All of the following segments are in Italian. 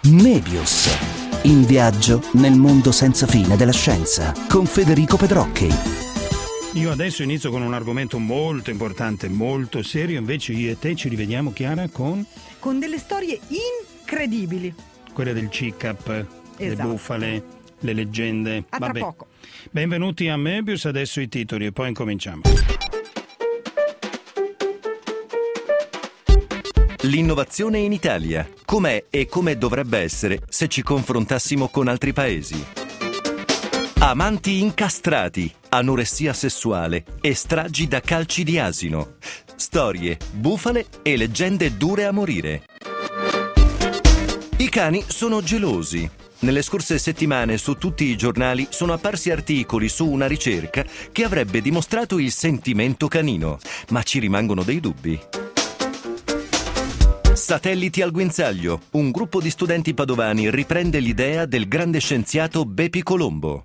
Mebius, in viaggio nel mondo senza fine della scienza, con Federico Pedrocchi. Io adesso inizio con un argomento molto importante, molto serio, invece io e te ci rivediamo, Chiara, con delle storie incredibili. Quelle del CICAP, Esatto. Le bufale, le leggende. A tra poco. Benvenuti a Mebius, adesso i titoli e poi incominciamo. L'innovazione in Italia. Com'è e come dovrebbe essere se ci confrontassimo con altri paesi? Amanti incastrati, anoressia sessuale e stragi da calci di asino. Storie, bufale e leggende dure a morire. I cani sono gelosi. Nelle scorse settimane su tutti i giornali sono apparsi articoli su una ricerca che avrebbe dimostrato il sentimento canino, ma ci rimangono dei dubbi. Satelliti al guinzaglio. Un gruppo di studenti padovani riprende l'idea del grande scienziato Bepi Colombo.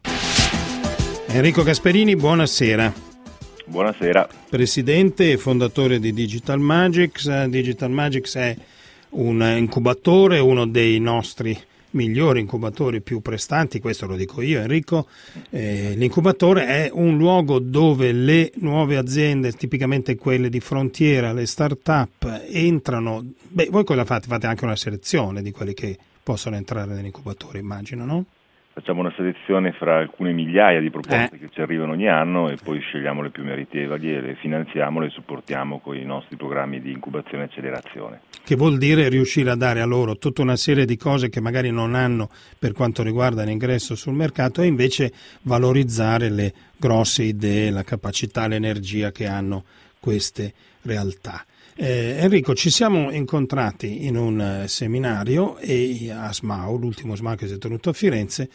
Enrico Gasperini, buonasera. Buonasera. Presidente e fondatore di Digital Magics. Digital Magics è un incubatore, uno dei nostri migliori incubatori più prestanti, questo lo dico io, Enrico. L'incubatore è un luogo dove le nuove aziende, tipicamente quelle di frontiera, le start-up, entrano. Voi cosa fate? Fate anche una selezione di quelli che possono entrare nell'incubatore, immagino, no? Facciamo una selezione fra alcune migliaia di proposte che ci arrivano ogni anno e poi scegliamo le più meritevoli e le finanziamo, le supportiamo con i nostri programmi di incubazione e accelerazione. Che vuol dire riuscire a dare a loro tutta una serie di cose che magari non hanno per quanto riguarda l'ingresso sul mercato e invece valorizzare le grosse idee, la capacità, l'energia che hanno queste realtà. Enrico, ci siamo incontrati in un seminario a SMAU, l'ultimo SMAU che si è tenuto a Firenze,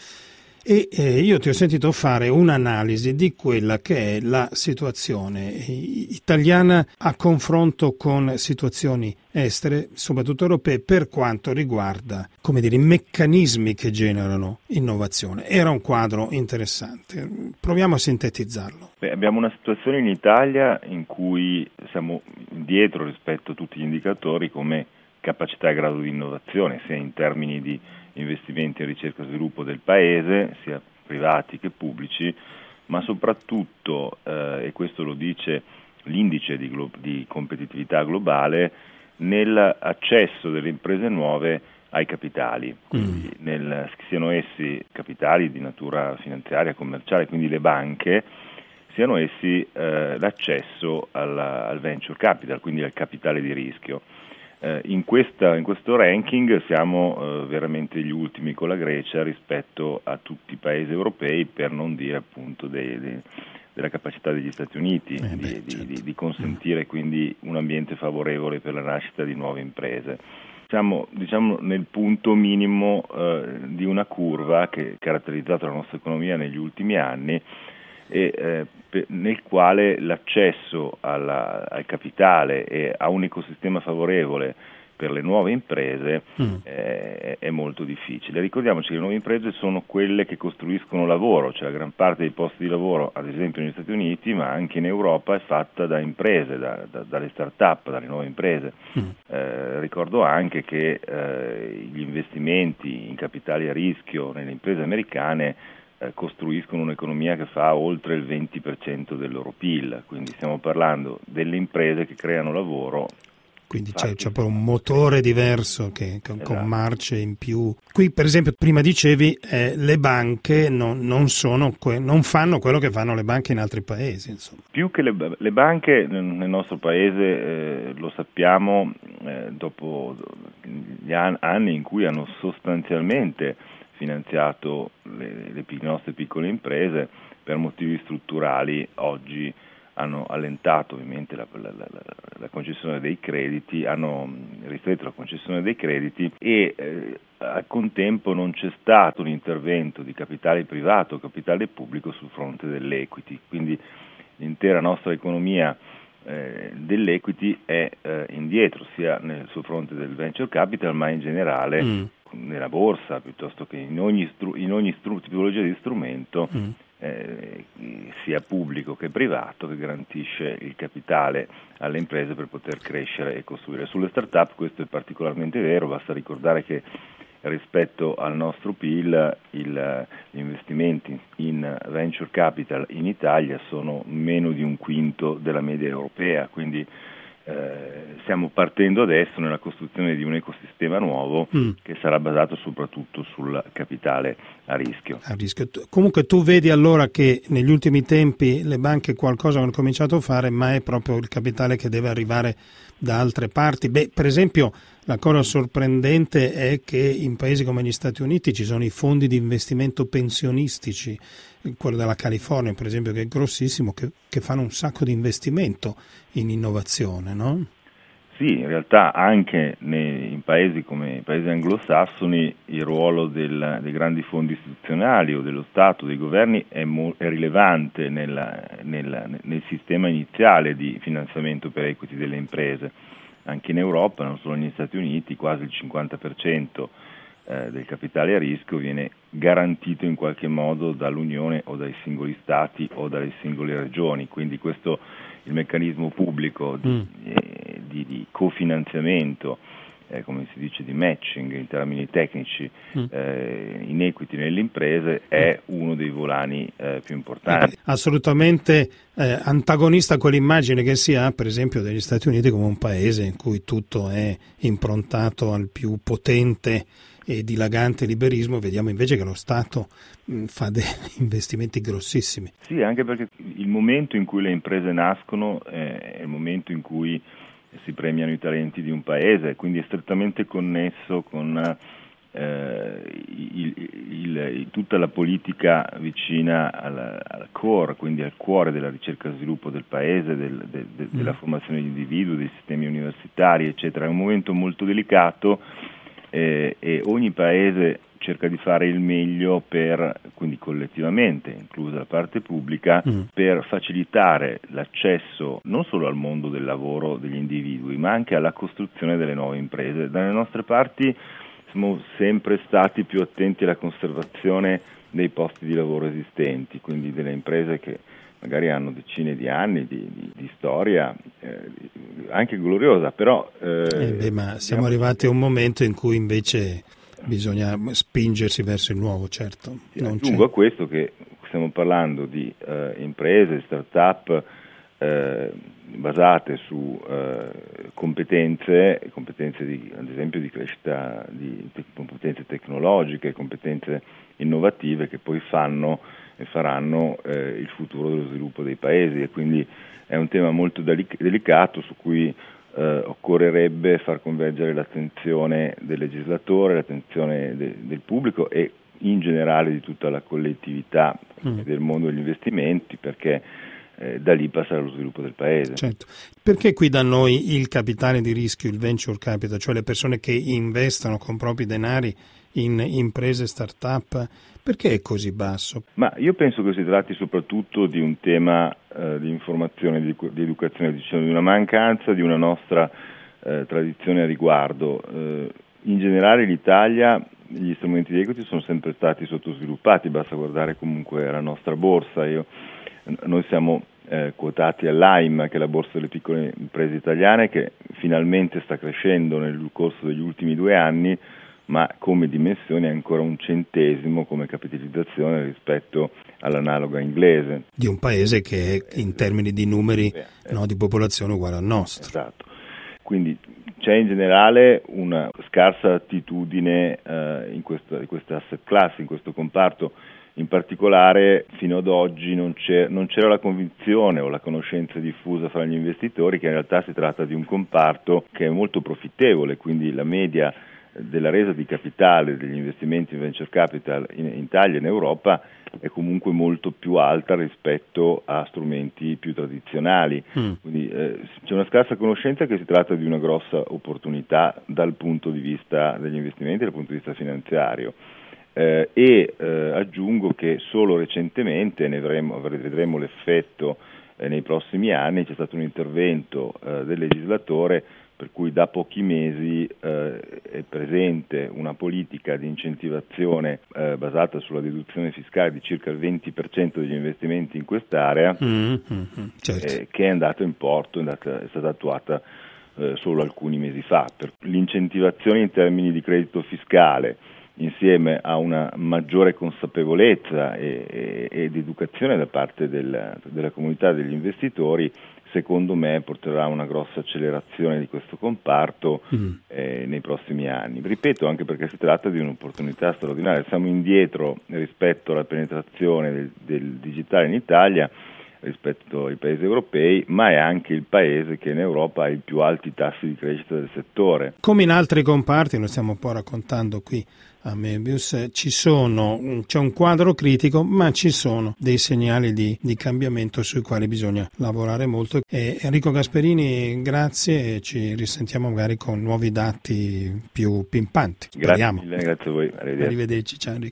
e io ti ho sentito fare un'analisi di quella che è la situazione italiana a confronto con situazioni estere, soprattutto europee, per quanto riguarda, i meccanismi che generano innovazione. Era un quadro interessante. Proviamo a sintetizzarlo. Abbiamo una situazione in Italia in cui siamo indietro rispetto a tutti gli indicatori come capacità e grado di innovazione, sia in termini di investimenti in ricerca e sviluppo del Paese, sia privati che pubblici, ma soprattutto, e questo lo dice l'indice di competitività globale, nell'accesso delle imprese nuove ai capitali, quindi siano essi capitali di natura finanziaria, commerciale, quindi le banche, siano essi l'accesso al venture capital, quindi al capitale di rischio. In questo ranking siamo veramente gli ultimi con la Grecia rispetto a tutti i paesi europei, per non dire appunto della capacità degli Stati Uniti di consentire quindi un ambiente favorevole per la nascita di nuove imprese. Siamo nel punto minimo di una curva che ha caratterizzato la nostra economia negli ultimi anni e nel quale l'accesso al capitale e a un ecosistema favorevole per le nuove imprese è molto difficile. Ricordiamoci che le nuove imprese sono quelle che costruiscono lavoro, cioè la gran parte dei posti di lavoro, ad esempio negli Stati Uniti, ma anche in Europa, è fatta da imprese, dalle start-up, dalle nuove imprese. Ricordo anche che gli investimenti in capitali a rischio nelle imprese americane costruiscono un'economia che fa oltre il 20% del loro PIL, quindi stiamo parlando delle imprese che creano lavoro. Quindi c'è proprio un motore diverso con marce in più. Qui per esempio prima dicevi le banche non fanno quello che fanno le banche in altri paesi, insomma. Più che le banche nel nostro paese lo sappiamo dopo gli anni in cui hanno sostanzialmente finanziato le nostre piccole imprese per motivi strutturali, oggi hanno allentato ovviamente la concessione dei crediti, hanno ristretto la concessione dei crediti e al contempo non c'è stato un intervento di capitale privato o capitale pubblico sul fronte dell'equity, quindi l'intera nostra economia dell'equity è indietro sia sul fronte del venture capital ma in generale nella borsa piuttosto che in ogni tipologia di strumento sia pubblico che privato che garantisce il capitale alle imprese per poter crescere e costruire. Sulle start-up questo è particolarmente vero, basta ricordare che rispetto al nostro PIL gli investimenti in venture capital in Italia sono meno di un quinto della media europea, quindi stiamo partendo adesso nella costruzione di un ecosistema nuovo che sarà basato soprattutto sul capitale a rischio. Comunque tu vedi allora che negli ultimi tempi le banche qualcosa hanno cominciato a fare, ma è proprio il capitale che deve arrivare da altre parti. Per esempio, la cosa sorprendente è che in paesi come gli Stati Uniti ci sono i fondi di investimento pensionistici, quello della California per esempio, che è grossissimo, che fanno un sacco di investimento in innovazione, no? Sì, in realtà anche in paesi come i paesi anglosassoni il ruolo dei grandi fondi istituzionali o dello Stato, dei governi è rilevante nel sistema iniziale di finanziamento per equity delle imprese. Anche in Europa, non solo negli Stati Uniti, quasi il 50% del capitale a rischio viene garantito in qualche modo dall'Unione o dai singoli Stati o dalle singole regioni, quindi questo il meccanismo pubblico di cofinanziamento, come si dice di matching in termini tecnici, in equity nelle imprese è uno dei volani più importanti. Assolutamente antagonista a quell'immagine che si ha per esempio degli Stati Uniti come un paese in cui tutto è improntato al più potente e dilagante liberismo. Vediamo invece che lo Stato fa dei investimenti grossissimi. Sì, anche perché il momento in cui le imprese nascono è il momento in cui si premiano i talenti di un paese, quindi è strettamente connesso con tutta la politica vicina al core, quindi al cuore della ricerca e sviluppo del paese, della formazione di individui, dei sistemi universitari, eccetera. È un momento molto delicato e ogni paese cerca di fare il meglio quindi collettivamente, inclusa la parte pubblica, per facilitare l'accesso non solo al mondo del lavoro degli individui, ma anche alla costruzione delle nuove imprese. Dalle nostre parti siamo sempre stati più attenti alla conservazione dei posti di lavoro esistenti, quindi delle imprese che magari hanno decine di anni di storia, anche gloriosa, però... ma siamo arrivati a un momento in cui invece bisogna spingersi verso il nuovo, certo. Aggiungo a questo che stiamo parlando di imprese, start-up basate su competenze ad esempio di crescita, di competenze tecnologiche, competenze innovative che poi fanno e faranno il futuro dello sviluppo dei paesi, e quindi è un tema molto delicato su cui occorrerebbe far convergere l'attenzione del legislatore, l'attenzione del pubblico e in generale di tutta la collettività del mondo degli investimenti, perché da lì passerà lo sviluppo del paese. Certo. Perché qui da noi il capitale di rischio, il venture capital, cioè le persone che investono con propri denari in imprese start-up, perché è così basso? Ma io penso che si tratti soprattutto di un tema di informazione, di educazione, diciamo, di una mancanza di una nostra tradizione a riguardo. In generale in Italia gli strumenti di equity sono sempre stati sottosviluppati, basta guardare comunque la nostra borsa. Noi siamo quotati all'AIM, che è la borsa delle piccole imprese italiane, che finalmente sta crescendo nel corso degli ultimi 2 anni, ma come dimensione è ancora 1/100 come capitalizzazione rispetto all'analoga inglese. Di un paese che è in termini di numeri di popolazione uguale al nostro. Esatto. Quindi c'è in generale una scarsa attitudine in questa asset class, in questo comparto. In particolare fino ad oggi non c'era la convinzione o la conoscenza diffusa fra gli investitori che in realtà si tratta di un comparto che è molto profittevole, quindi la media della resa di capitale degli investimenti in venture capital in Italia e in Europa è comunque molto più alta rispetto a strumenti più tradizionali. Quindi c'è una scarsa conoscenza che si tratta di una grossa opportunità dal punto di vista degli investimenti, dal punto di vista finanziario. Aggiungo che solo recentemente vedremo l'effetto nei prossimi anni. C'è stato un intervento del legislatore per cui da pochi mesi è presente una politica di incentivazione basata sulla deduzione fiscale di circa il 20% degli investimenti in quest'area, certo. Che è andata in porto, è stata attuata solo alcuni mesi fa. Per l'incentivazione in termini di credito fiscale, insieme a una maggiore consapevolezza ed educazione da parte della comunità degli investitori, secondo me porterà a una grossa accelerazione di questo comparto nei prossimi anni. Ripeto, anche perché si tratta di un'opportunità straordinaria. Siamo indietro rispetto alla penetrazione del digitale in Italia rispetto ai paesi europei, ma è anche il paese che in Europa ha i più alti tassi di crescita del settore. Come in altri comparti, lo stiamo un po' raccontando qui a Möbius, c'è un quadro critico, ma ci sono dei segnali di cambiamento sui quali bisogna lavorare molto. Enrico Gasperini, grazie, e ci risentiamo magari con nuovi dati più pimpanti. Grazie mille, grazie a voi. Arrivederci, ciao Enrico.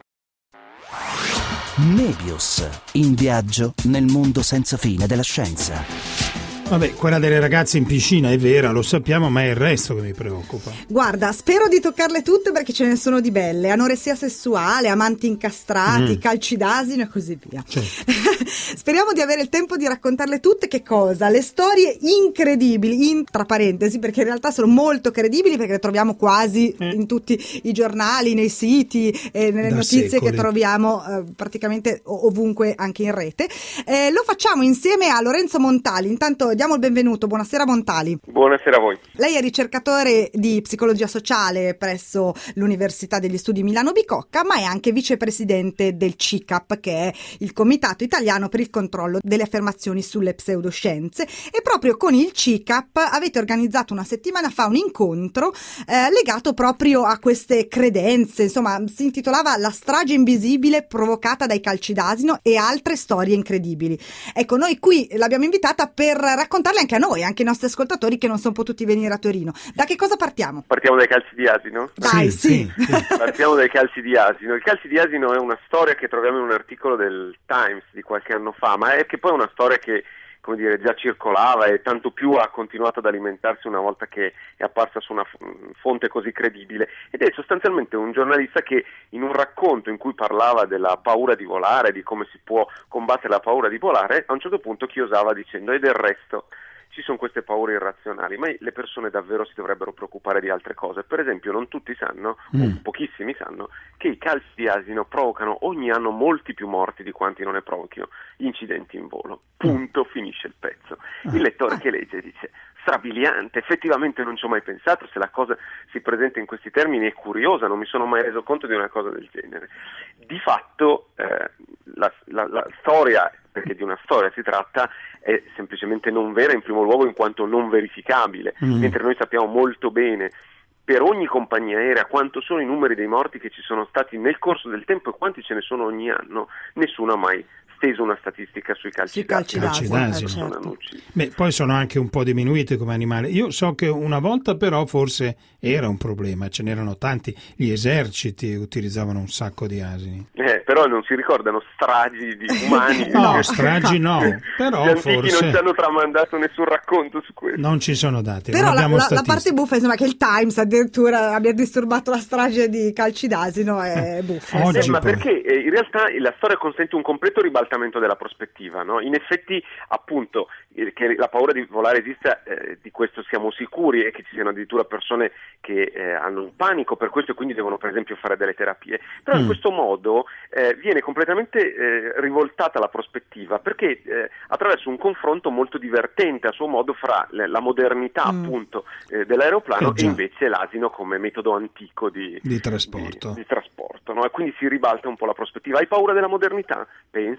Möbius, in viaggio nel mondo senza fine della scienza. Vabbè, quella delle ragazze in piscina è vera, lo sappiamo, ma è il resto che mi preoccupa. Guarda, spero di toccarle tutte perché ce ne sono di belle. Anoressia sessuale, amanti incastrati, calci d'asino e così via. Speriamo di avere il tempo di raccontarle tutte. Che cosa? Le storie incredibili, tra parentesi, perché in realtà sono molto credibili, perché le troviamo quasi in tutti i giornali, nei siti, nelle notizie secoli che troviamo praticamente ovunque, anche in rete. Lo facciamo insieme a Lorenzo Montali. Intanto diamo il benvenuto. Buonasera Montali. Buonasera a voi. Lei è ricercatore di psicologia sociale presso l'Università degli Studi Milano Bicocca, ma è anche vicepresidente del CICAP, che è il Comitato Italiano per il controllo delle affermazioni sulle pseudoscienze, e proprio con il CICAP avete organizzato una settimana fa un incontro legato proprio a queste credenze. Insomma, si intitolava La strage invisibile provocata dai calci d'asino e altre storie incredibili. Ecco, noi qui l'abbiamo invitata per raccontarle anche a noi, anche ai nostri ascoltatori che non sono potuti venire a Torino. Da che cosa partiamo? Partiamo dai calci di asino? Dai, sì. Partiamo dai calci di asino. Il calci di asino è una storia che troviamo in un articolo del Times di qualche anno fa, ma è che poi è una storia che, come dire, già circolava e tanto più ha continuato ad alimentarsi una volta che è apparsa su una fonte così credibile, ed è sostanzialmente un giornalista che in un racconto in cui parlava della paura di volare, di come si può combattere la paura di volare, a un certo punto chiosava dicendo: e del resto ci sono queste paure irrazionali, ma le persone davvero si dovrebbero preoccupare di altre cose. Per esempio, non tutti sanno, o pochissimi sanno, che i calci di asino provocano ogni anno molti più morti di quanti non ne provochino incidenti in volo. Punto, finisce il pezzo. Il lettore che legge dice: strabiliante, effettivamente non ci ho mai pensato, se la cosa si presenta in questi termini è curiosa, non mi sono mai reso conto di una cosa del genere. Di fatto la storia, perché di una storia si tratta, è semplicemente non vera, in primo luogo in quanto non verificabile, mentre noi sappiamo molto bene per ogni compagnia aerea quanto sono i numeri dei morti che ci sono stati nel corso del tempo e quanti ce ne sono ogni anno. Nessuno ha mai steso una statistica sui calci d'asino. Certo. Beh, poi sono anche un po' diminuiti come animali. Io so che una volta però forse era un problema, ce n'erano tanti, gli eserciti utilizzavano un sacco di asini. Però non si ricordano stragi di umani. No, stragi no, però gli antichi forse non ci hanno tramandato nessun racconto su questo. Non ci sono dati. Però non abbiamo la parte buffa, insomma, che il Times addirittura abbia disturbato la strage di calci d'asino è buffa. Ma perché in realtà la storia consente un completo ribaltamento della prospettiva, no? In effetti, appunto, che la paura di volare esista, di questo siamo sicuri, e che ci siano addirittura persone che hanno un panico per questo e quindi devono per esempio fare delle terapie. Però in questo modo viene completamente rivoltata la prospettiva, perché attraverso un confronto molto divertente a suo modo fra la modernità appunto dell'aeroplano e invece l'asino come metodo antico di trasporto, no? E quindi si ribalta un po' la prospettiva. Hai paura della modernità?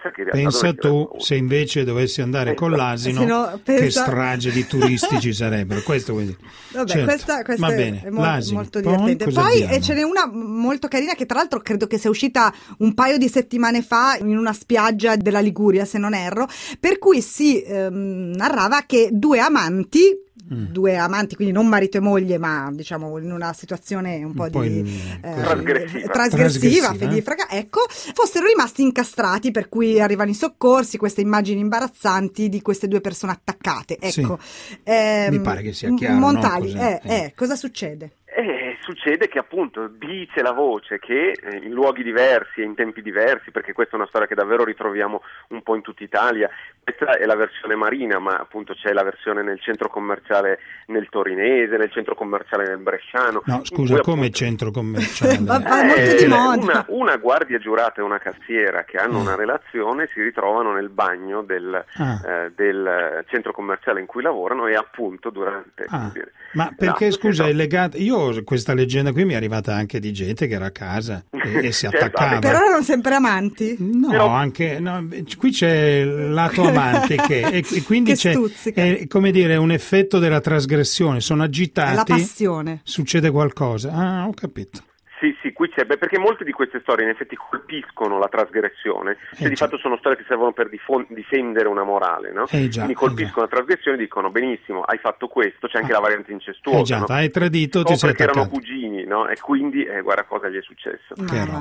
Pensa tu, se invece dovessi andare con l'asino, che strage di turisti ci sarebbero. Questo vuol dire. Vabbè, certo. questa Va bene. è molto divertente. Poi ce n'è una molto carina che tra l'altro credo che sia uscita un paio di settimane fa in una spiaggia della Liguria, se non erro, per cui si narrava che due amanti, quindi non marito e moglie, ma diciamo in una situazione un po' trasgressiva, ecco, fossero rimasti incastrati, per cui arrivano i soccorsi, queste immagini imbarazzanti di queste due persone attaccate. Ecco, mi pare che sia chiaro. Montali, no? cosa succede? succede che appunto dice la voce che in luoghi diversi e in tempi diversi, perché questa è una storia che davvero ritroviamo un po' in tutta Italia. Questa è la versione marina, ma appunto c'è la versione nel centro commerciale nel torinese, nel centro commerciale nel bresciano. No, scusa, come centro commerciale? Una guardia giurata e una cassiera che hanno una relazione si ritrovano nel bagno del centro commerciale in cui lavorano, e appunto durante... Ma perché, scusa, è legato? Io questa leggenda qui mi è arrivata anche di gente che era a casa e si attaccava. Però erano sempre amanti? No, però... anche qui c'è il lato amante e quindi c'è come dire un effetto della trasgressione, sono agitati, la passione, succede qualcosa. Ho capito. Sì, qui c'è, perché molte di queste storie in effetti colpiscono la trasgressione, di fatto sono storie che servono per difendere una morale, no? Quindi colpiscono la trasgressione e dicono benissimo, hai fatto questo, c'è anche la variante incestuosa, no? Hai tradito, ti sei attaccato. Erano cugini, no? E quindi guarda cosa gli è successo.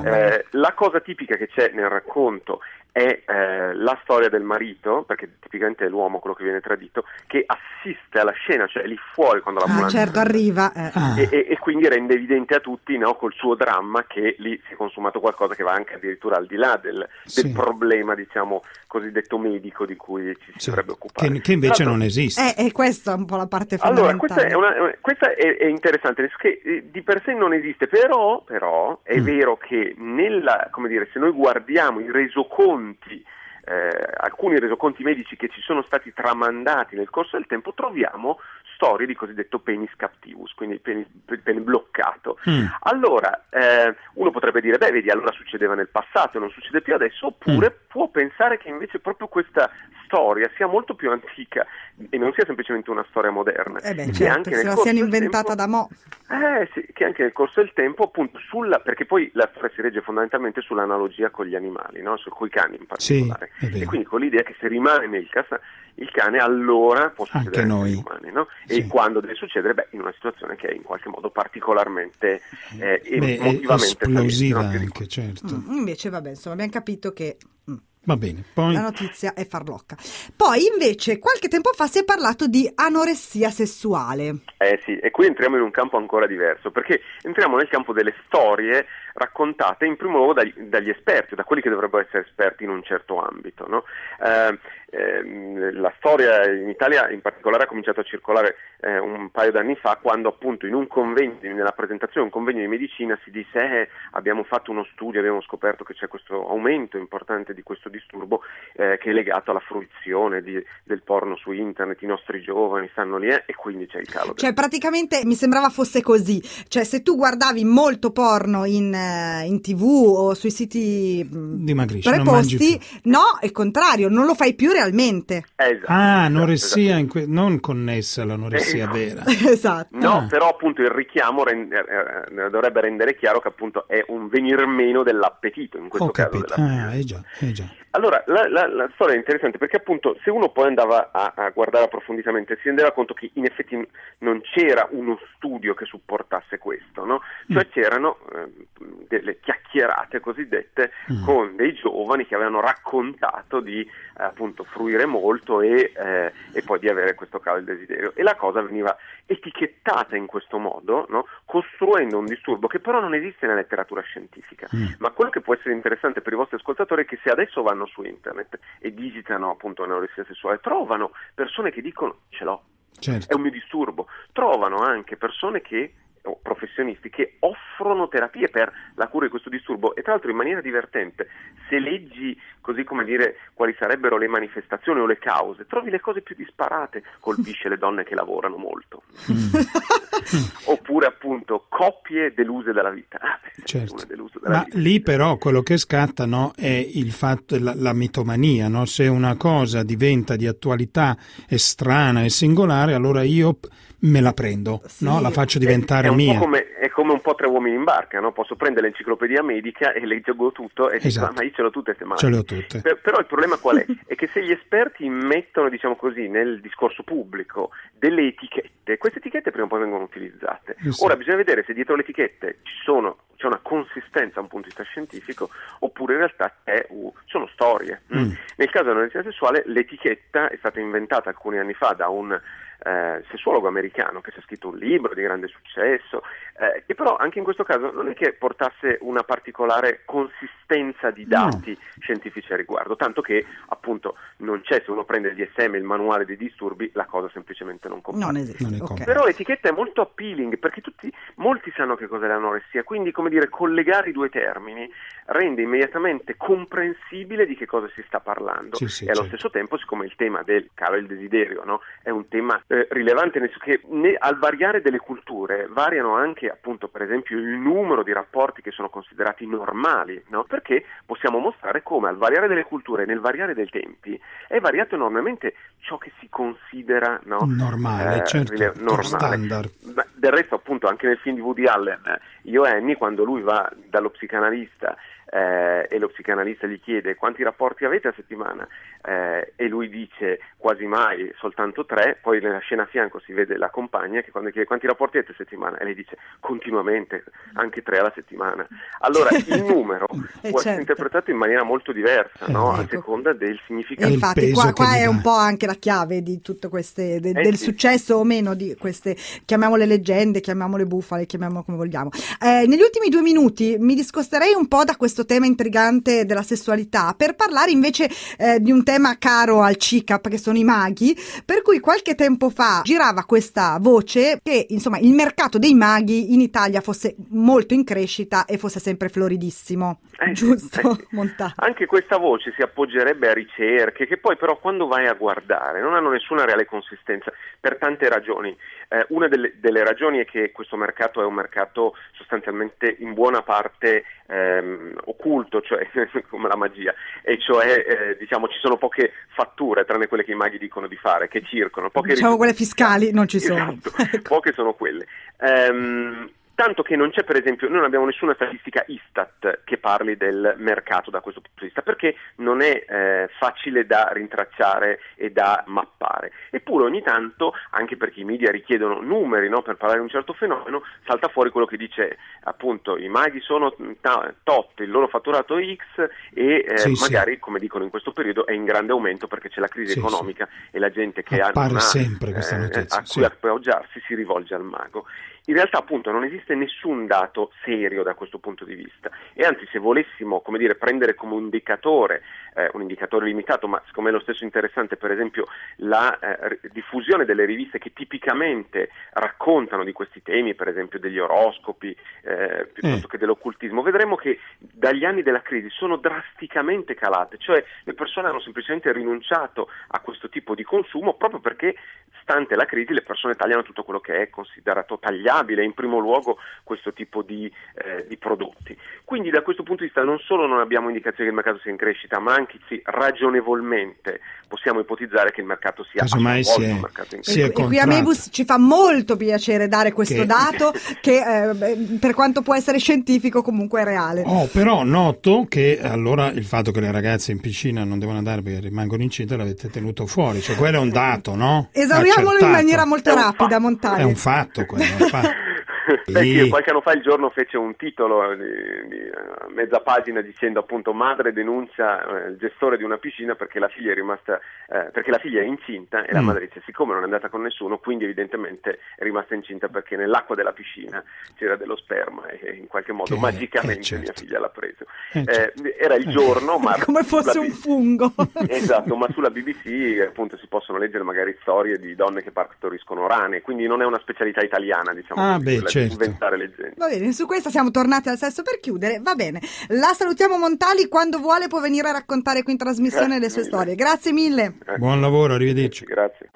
La cosa tipica che c'è nel racconto è la storia del marito, perché tipicamente è l'uomo quello che viene tradito, che assiste alla scena, cioè è lì fuori quando l'ambulanza arriva e quindi rende evidente a tutti, no, col suo dramma, che lì si è consumato qualcosa che va anche addirittura al di là del problema, diciamo, cosiddetto medico di cui ci si dovrebbe occupare. Che invece non esiste. E questa è un po' la parte fondamentale. Allora, questa è interessante, che di per sé non esiste, però è vero che se noi guardiamo i resoconti, alcuni resoconti medici che ci sono stati tramandati nel corso del tempo, troviamo storie di cosiddetto penis captivus, quindi pene bloccato. Allora, uno potrebbe dire, vedi, allora succedeva nel passato, non succede più adesso, oppure può pensare che invece proprio questa storia sia molto più antica e non sia semplicemente una storia moderna. Anche se la siano inventata da mo'. Che anche nel corso del tempo, appunto, perché poi la storia si regge fondamentalmente sull'analogia con gli animali, no? Coi cani in particolare. E quindi con l'idea che se rimane nel casa il cane, allora può succedere anche noi umani, no? E quando deve succedere? In una situazione che è in qualche modo particolarmente emotivamente esplosiva anche, certo. Invece insomma, abbiamo capito che va bene, poi... la notizia è farlocca. Poi invece qualche tempo fa si è parlato di anoressia sessuale. Sì, e qui entriamo in un campo ancora diverso, perché entriamo nel campo delle storie raccontate in primo luogo dagli esperti, da quelli che dovrebbero essere esperti in un certo ambito, no? La storia in Italia in particolare ha cominciato a circolare un paio d'anni fa, quando appunto in un convegno, nella presentazione di un convegno di medicina, si disse abbiamo fatto uno studio, abbiamo scoperto che c'è questo aumento importante di questo disturbo che è legato alla fruizione del porno su internet, i nostri giovani stanno lì e quindi c'è il calo. Cioè praticamente mi sembrava fosse così, cioè se tu guardavi molto porno in TV o sui siti preposti, no, è il contrario, non lo fai più realmente. Esatto. Anoressia non connessa all'anoressia vera. Esatto. No, però appunto il richiamo dovrebbe rendere chiaro che appunto è un venir meno dell'appetito in questo caso. È già. Allora, la storia è interessante perché appunto se uno poi andava a guardare approfonditamente si rendeva conto che in effetti non c'era uno studio che supportasse questo, no? Cioè c'erano delle chiacchierate cosiddette con dei giovani che avevano raccontato di appunto fruire molto e poi di avere questo calo del desiderio, e la cosa veniva etichettata in questo modo, no? Costruendo un disturbo che però non esiste nella letteratura scientifica. Ma quello che può essere interessante per i vostri ascoltatori è che se adesso vanno su internet e digitano appunto anoressia sessuale, trovano persone che dicono ce l'ho, è un mio disturbo, trovano anche persone o professionisti che offrono terapie per la cura di questo disturbo, e tra l'altro in maniera divertente. Se leggi così, come dire, quali sarebbero le manifestazioni o le cause, trovi le cose più disparate: colpisce le donne che lavorano molto, oppure appunto coppie deluse dalla vita. Ma lì però quello che scatta, no, è il fatto, la mitomania, no? Se una cosa diventa di attualità, è strana e singolare, allora io me la prendo, no? La faccio diventare mia. È come un po' Tre uomini in barca, no? Posso prendere l'enciclopedia medica e leggo tutto e dico, ma io ce l'ho tutte queste mani. Ce le ho tutte. Però il problema qual è? È che se gli esperti mettono, diciamo così, nel discorso pubblico delle etichette, queste etichette prima o poi vengono utilizzate. Ora bisogna vedere se dietro le etichette c'è una consistenza da un punto di vista scientifico, oppure in realtà sono storie. Nel caso dell'anoressia sessuale l'etichetta è stata inventata alcuni anni fa da un sessuologo americano che ci ha scritto un libro di grande successo, che però anche in questo caso non è che portasse una particolare consistenza di dati scientifici a riguardo, tanto che appunto non c'è, se uno prende il DSM, il manuale dei disturbi, la cosa semplicemente non compare. Non esiste. Okay. Però l'etichetta è molto appealing, perché molti sanno che cos'è l'anoressia, quindi come dire, collegare i due termini rende immediatamente comprensibile di che cosa si sta parlando, e allo stesso tempo, siccome il tema del calo del desiderio, no, è un tema rilevante, nel senso che al variare delle culture variano anche appunto per esempio il numero di rapporti che sono considerati normali, no? Perché possiamo mostrare come al variare delle culture e nel variare dei tempi è variato enormemente ciò che si considera, no, normale, normale. Standard. Ma del resto appunto anche nel film di Woody Allen, Io e Annie, quando lui va dallo psicanalista e lo psicanalista gli chiede quanti rapporti avete a settimana, e lui dice quasi mai, soltanto 3, poi nella scena a fianco si vede la compagna che quando chiede quanti rapporti avete a settimana, e lei dice continuamente, anche 3 alla settimana. Allora il numero può essere interpretato in maniera molto diversa, no? A seconda del significato. E infatti qua è un po' anche la chiave di tutto queste del successo o meno di queste, chiamiamole leggende, chiamiamole bufale, chiamiamole come vogliamo. Negli ultimi 2 minuti mi discosterei un po' da questo tema intrigante della sessualità per parlare invece di un tema caro al CICAP, che sono i maghi, per cui qualche tempo fa girava questa voce che insomma il mercato dei maghi in Italia fosse molto in crescita e fosse sempre floridissimo. Giusto? Montano. Anche questa voce si appoggerebbe a ricerche che poi però quando vai a guardare non hanno nessuna reale consistenza per tante ragioni. Una delle ragioni è che questo mercato è un mercato sostanzialmente in buona parte occulto, cioè come la magia, e cioè diciamo ci sono poche fatture tranne quelle che i maghi dicono di fare, che circolano, poche quelle fiscali non ci sono. Esatto, poche sono quelle. Tanto che non c'è, per esempio, noi non abbiamo nessuna statistica Istat che parli del mercato da questo punto di vista, perché non è facile da rintracciare e da mappare. Eppure ogni tanto, anche perché i media richiedono numeri, no, per parlare di un certo fenomeno, salta fuori quello che dice appunto i maghi sono tot, il loro fatturato X e magari, come dicono in questo periodo, è in grande aumento perché c'è la crisi economica e la gente che ha sempre questa notizia, a cui appoggiarsi si rivolge al mago. In realtà appunto non esiste nessun dato serio da questo punto di vista, e anzi se volessimo, come dire, prendere come un indicatore limitato, ma siccome è lo stesso interessante, per esempio la diffusione delle riviste che tipicamente raccontano di questi temi, per esempio degli oroscopi piuttosto che dell'occultismo, vedremo che dagli anni della crisi sono drasticamente calate, cioè le persone hanno semplicemente rinunciato a questo tipo di consumo proprio perché, stante la crisi, le persone tagliano tutto quello che è considerato tagliabile, in primo luogo questo tipo di prodotti. Quindi da questo punto di vista non solo non abbiamo indicazioni che il mercato sia in crescita, ma anche ragionevolmente possiamo ipotizzare che il mercato sia un mercato in crescita. E qui a Mebus ci fa molto piacere dare questo dato che per quanto può essere scientifico comunque è reale. Però noto che allora il fatto che le ragazze in piscina non devono andare perché rimangono incinte l'avete tenuto fuori, cioè quello è un dato, no? Esauriamolo in maniera molto rapida, Montale. È un fatto quello, è un fatto. Perché qualche anno fa il Giorno fece un titolo di mezza pagina dicendo appunto madre denuncia il gestore di una piscina perché la figlia è rimasta perché la figlia è incinta, e la madre dice siccome non è andata con nessuno quindi evidentemente è rimasta incinta perché nell'acqua della piscina c'era dello sperma e in qualche modo magicamente mia figlia l'ha preso. Era il Giorno, ma come fosse un fungo. Esatto, ma sulla BBC appunto si possono leggere magari storie di donne che partoriscono rane, quindi non è una specialità italiana, diciamo, inventare leggende. Va bene, su questa siamo tornati al sesso per chiudere, va bene. La salutiamo Montali, quando vuole può venire a raccontare qui in trasmissione le sue storie. Grazie mille. Buon lavoro, arrivederci. Grazie.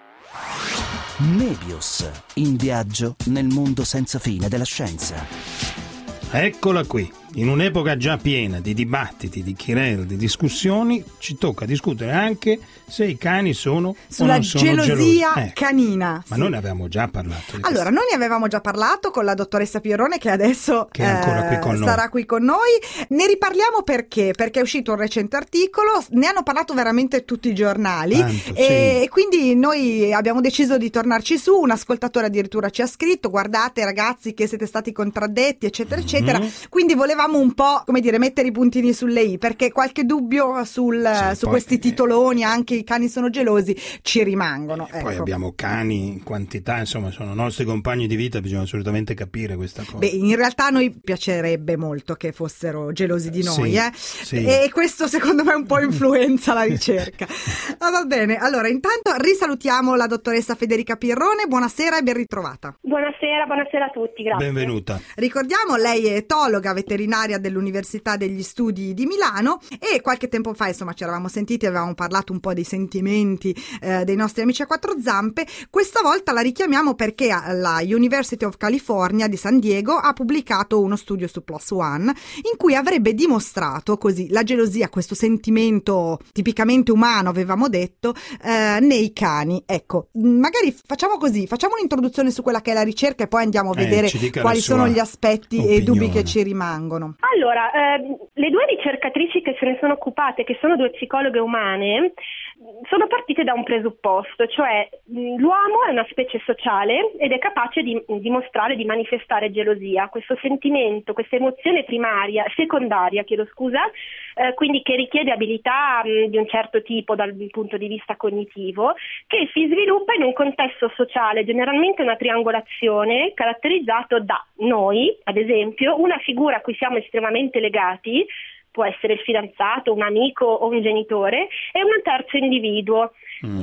Nebius, in viaggio nel mondo senza fine della scienza. Eccola qui. In un'epoca già piena di dibattiti, di querele, di discussioni, ci tocca discutere anche se i cani sono sulla o non sono gelosia canina. Ma noi ne avevamo già parlato. Allora, noi ne avevamo già parlato con la dottoressa Pierone, che adesso è ancora qui con sarà qui con noi. Ne riparliamo perché è uscito un recente articolo, ne hanno parlato veramente tutti i giornali. Tanto, e quindi noi abbiamo deciso di tornarci su. Un ascoltatore addirittura ci ha scritto: guardate ragazzi che siete stati contraddetti, eccetera eccetera. Quindi voleva volevamo un po', come dire, mettere i puntini sulle i, perché qualche dubbio su questi titoloni, anche i cani sono gelosi, ci rimangono. Poi abbiamo cani in quantità, insomma, sono nostri compagni di vita, bisogna assolutamente capire questa cosa. Beh, in realtà a noi piacerebbe molto che fossero gelosi di noi, sì. E questo secondo me un po' influenza la ricerca. Va bene, allora intanto risalutiamo la dottoressa Federica Pirrone, buonasera e ben ritrovata. Buonasera a tutti, grazie. Benvenuta. Ricordiamo, lei è etologa veterinaria dell'Università degli Studi di Milano e qualche tempo fa, insomma, ci eravamo sentiti e avevamo parlato un po' dei sentimenti dei nostri amici a quattro zampe. Questa volta la richiamiamo perché la University of California di San Diego ha pubblicato uno studio su PLOS ONE in cui avrebbe dimostrato così la gelosia, questo sentimento tipicamente umano, avevamo detto, nei cani. Ecco, magari facciamo un'introduzione su quella che è la ricerca e poi andiamo a vedere quali sono gli aspetti e i dubbi che ci rimangono. Allora, le due ricercatrici che se ne sono occupate, che sono due psicologhe umane, sono partite da un presupposto, cioè l'uomo è una specie sociale ed è capace di dimostrare, di manifestare gelosia, questo sentimento, questa emozione secondaria, quindi che richiede abilità di un certo tipo dal punto di vista cognitivo, che si sviluppa in un contesto sociale, generalmente una triangolazione caratterizzato da noi, ad esempio, una figura a cui siamo estremamente legati, può essere il fidanzato, un amico o un genitore, e un terzo individuo.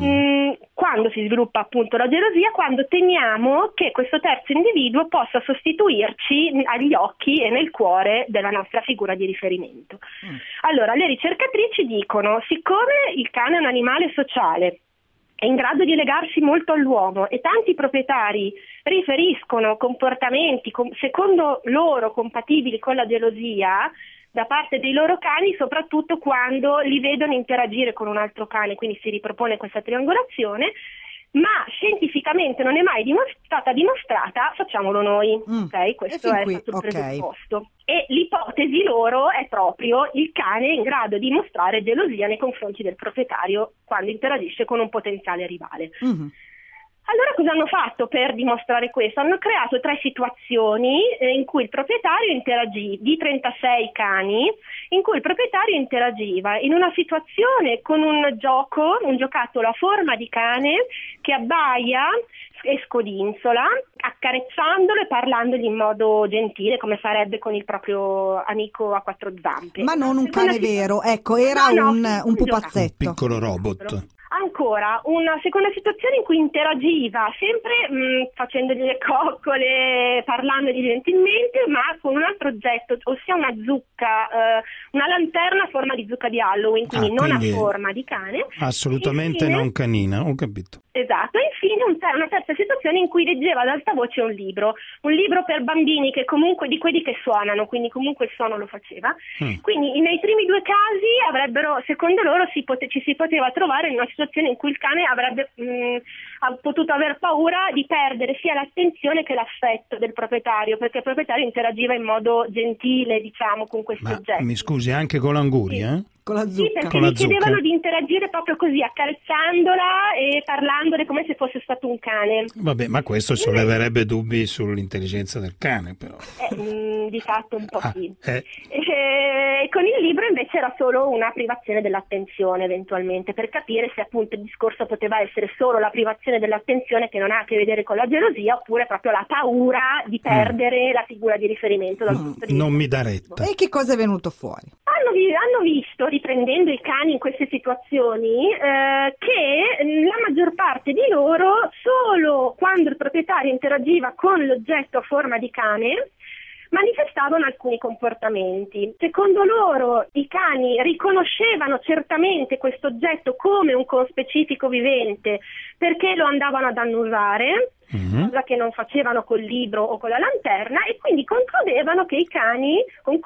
Quando si sviluppa appunto la gelosia? Quando temiamo che questo terzo individuo possa sostituirci agli occhi e nel cuore della nostra figura di riferimento. Allora, le ricercatrici dicono, siccome il cane è un animale sociale, è in grado di legarsi molto all'uomo e tanti proprietari riferiscono comportamenti secondo loro compatibili con la gelosia da parte dei loro cani, soprattutto quando li vedono interagire con un altro cane, quindi si ripropone questa triangolazione, ma scientificamente non è mai stata dimostrata, facciamolo noi. Okay? Questo è stato il presupposto. E l'ipotesi loro è proprio il cane in grado di mostrare gelosia nei confronti del proprietario quando interagisce con un potenziale rivale. Allora cosa hanno fatto per dimostrare questo? Hanno creato 3 situazioni in cui il proprietario interagiva, di 36 cani, in cui il proprietario interagiva in una situazione con un giocattolo a forma di cane che abbaia e scodinzola, accarezzandolo e parlandogli in modo gentile come farebbe con il proprio amico a 4 zampe. Ma non un cane vero, ecco, era un pupazzetto. Un piccolo robot. Ancora, una seconda situazione in cui interagiva, sempre facendogli le coccole, parlandogli gentilmente, ma con un altro oggetto, ossia una zucca, una lanterna a forma di zucca di Halloween, quindi non a forma di cane. Assolutamente infine, non canina, ho capito. Esatto, e infine una terza situazione in cui leggeva ad alta voce un libro per bambini che comunque di quelli che suonano, quindi comunque il suono lo faceva. Quindi nei primi 2 casi secondo loro ci si poteva trovare in una situazione in cui il cane avrebbe potuto aver paura di perdere sia l'attenzione che l'affetto del proprietario, perché il proprietario interagiva in modo gentile, diciamo, con questo oggetto. Mi scusi, anche con l'anguria? Con la zucca. Sì, perché gli chiedevano di interagire proprio così, accarezzandola e parlandole come se fosse stato un cane. Vabbè, ma questo solleverebbe dubbi sull'intelligenza del cane, però. Di fatto un po' sì. Con il libro invece era solo una privazione dell'attenzione, eventualmente, per capire se appunto il discorso poteva essere solo la privazione dell'attenzione che non ha a che vedere con la gelosia, oppure proprio la paura di perdere la figura di riferimento dal punto di vista. Non mi dà retta. E che cosa è venuto fuori? Hanno visto, riprendendo i cani in queste situazioni, che la maggior parte di loro, solo quando il proprietario interagiva con l'oggetto a forma di cane, manifestavano alcuni comportamenti. Secondo loro i cani riconoscevano certamente questo oggetto come un conspecifico vivente perché lo andavano ad annusare, cosa che non facevano col libro o con la lanterna, e quindi concludono che i cani